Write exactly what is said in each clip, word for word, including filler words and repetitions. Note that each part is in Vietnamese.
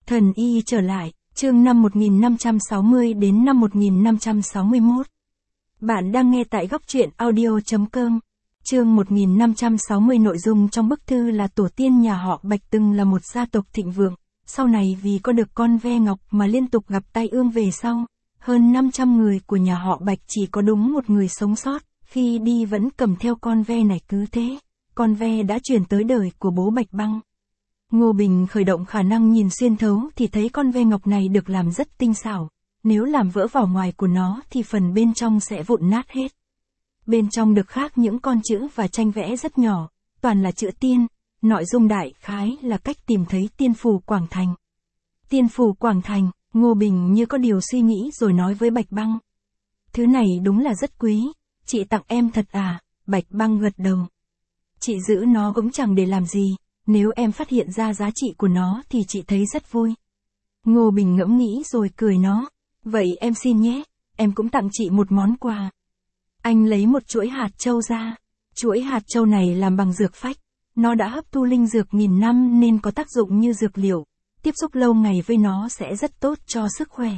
Thần y trở lại, chương năm một nghìn năm trăm sáu mươi đến năm một nghìn năm trăm sáu mươi mốt. Bạn đang nghe tại góc truyện audio chấm com. Chương một nghìn năm trăm sáu mươi, nội dung trong bức thư là tổ tiên nhà họ Bạch từng là một gia tộc thịnh vượng, sau này vì có được con ve ngọc mà liên tục gặp tai ương về sau. Hơn năm trăm người của nhà họ Bạch chỉ có đúng một người sống sót, khi đi vẫn cầm theo con ve này. Cứ thế, con ve đã truyền tới đời của bố Bạch Băng. Ngô Bình khởi động khả năng nhìn xuyên thấu thì thấy con ve ngọc này được làm rất tinh xảo. Nếu làm vỡ vỏ ngoài của nó thì phần bên trong sẽ vụn nát hết. Bên trong được khắc những con chữ và tranh vẽ rất nhỏ, toàn là chữ tiên. Nội dung đại khái là cách tìm thấy tiên phù Quảng Thành. Tiên phù Quảng Thành, Ngô Bình như có điều suy nghĩ rồi nói với Bạch Băng. Thứ này đúng là rất quý, chị tặng em thật à? Bạch Băng gật đầu. Chị giữ nó cũng chẳng để làm gì, nếu em phát hiện ra giá trị của nó thì chị thấy rất vui. Ngô Bình ngẫm nghĩ rồi cười nó. Vậy em xin nhé, em cũng tặng chị một món quà. Anh lấy một chuỗi hạt châu ra. Chuỗi hạt châu này làm bằng dược phách. Nó đã hấp thu linh dược nghìn năm nên có tác dụng như dược liệu. Tiếp xúc lâu ngày với nó sẽ rất tốt cho sức khỏe.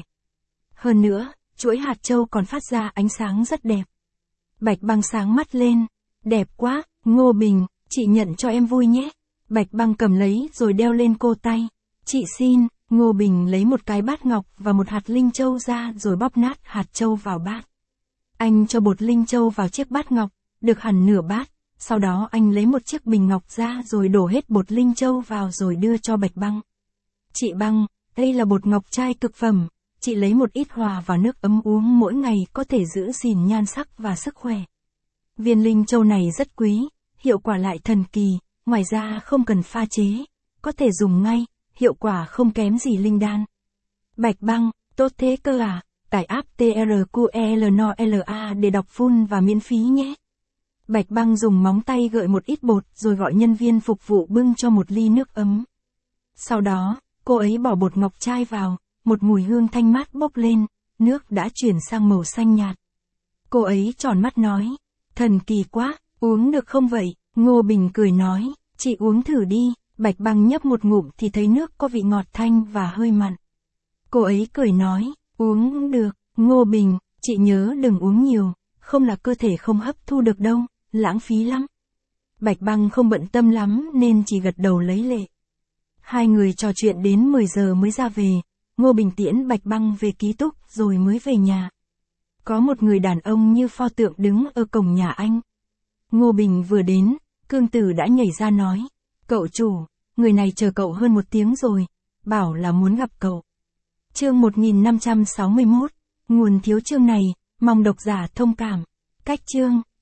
Hơn nữa, chuỗi hạt châu còn phát ra ánh sáng rất đẹp. Bạch Băng sáng mắt lên. Đẹp quá, Ngô Bình, chị nhận cho em vui nhé. Bạch Băng cầm lấy rồi đeo lên cô tay. Chị xin. Ngô Bình lấy một cái bát ngọc và một hạt linh châu ra rồi bóp nát hạt châu vào bát. Anh cho bột linh châu vào chiếc bát ngọc, được hẳn nửa bát. Sau đó anh lấy một chiếc bình ngọc ra rồi đổ hết bột linh châu vào rồi đưa cho Bạch Băng. Chị Băng, đây là bột ngọc trai cực phẩm. Chị lấy một ít hòa vào nước ấm uống mỗi ngày có thể giữ gìn nhan sắc và sức khỏe. Viên linh châu này rất quý, hiệu quả lại thần kỳ, ngoài ra không cần pha chế, có thể dùng ngay, hiệu quả không kém gì linh đan. Bạch Băng, tốt thế cơ à? Tải app tê rờ quy lờ en o lờ a để đọc full và miễn phí nhé. Bạch Băng dùng móng tay gợi một ít bột rồi gọi nhân viên phục vụ bưng cho một ly nước ấm. Sau đó, cô ấy bỏ bột ngọc trai vào, một mùi hương thanh mát bốc lên, nước đã chuyển sang màu xanh nhạt. Cô ấy tròn mắt nói, thần kỳ quá, uống được không vậy? Ngô Bình cười nói, chị uống thử đi. Bạch Băng nhấp một ngụm thì thấy nước có vị ngọt thanh và hơi mặn. Cô ấy cười nói, uống được. Ngô Bình, chị nhớ đừng uống nhiều, không là cơ thể không hấp thu được đâu, lãng phí lắm. Bạch Băng không bận tâm lắm nên chỉ gật đầu lấy lệ. Hai người trò chuyện đến mười giờ mới ra về. Ngô Bình tiễn Bạch Băng về ký túc rồi mới về nhà. Có một người đàn ông như pho tượng đứng ở cổng nhà anh. Ngô Bình vừa đến, Cương Tử đã nhảy ra nói, cậu chủ, người này chờ cậu hơn một tiếng rồi, bảo là muốn gặp cậu. Chương một nghìn năm trăm sáu mươi mốt, nguồn thiếu chương này, mong độc giả thông cảm. Cách chương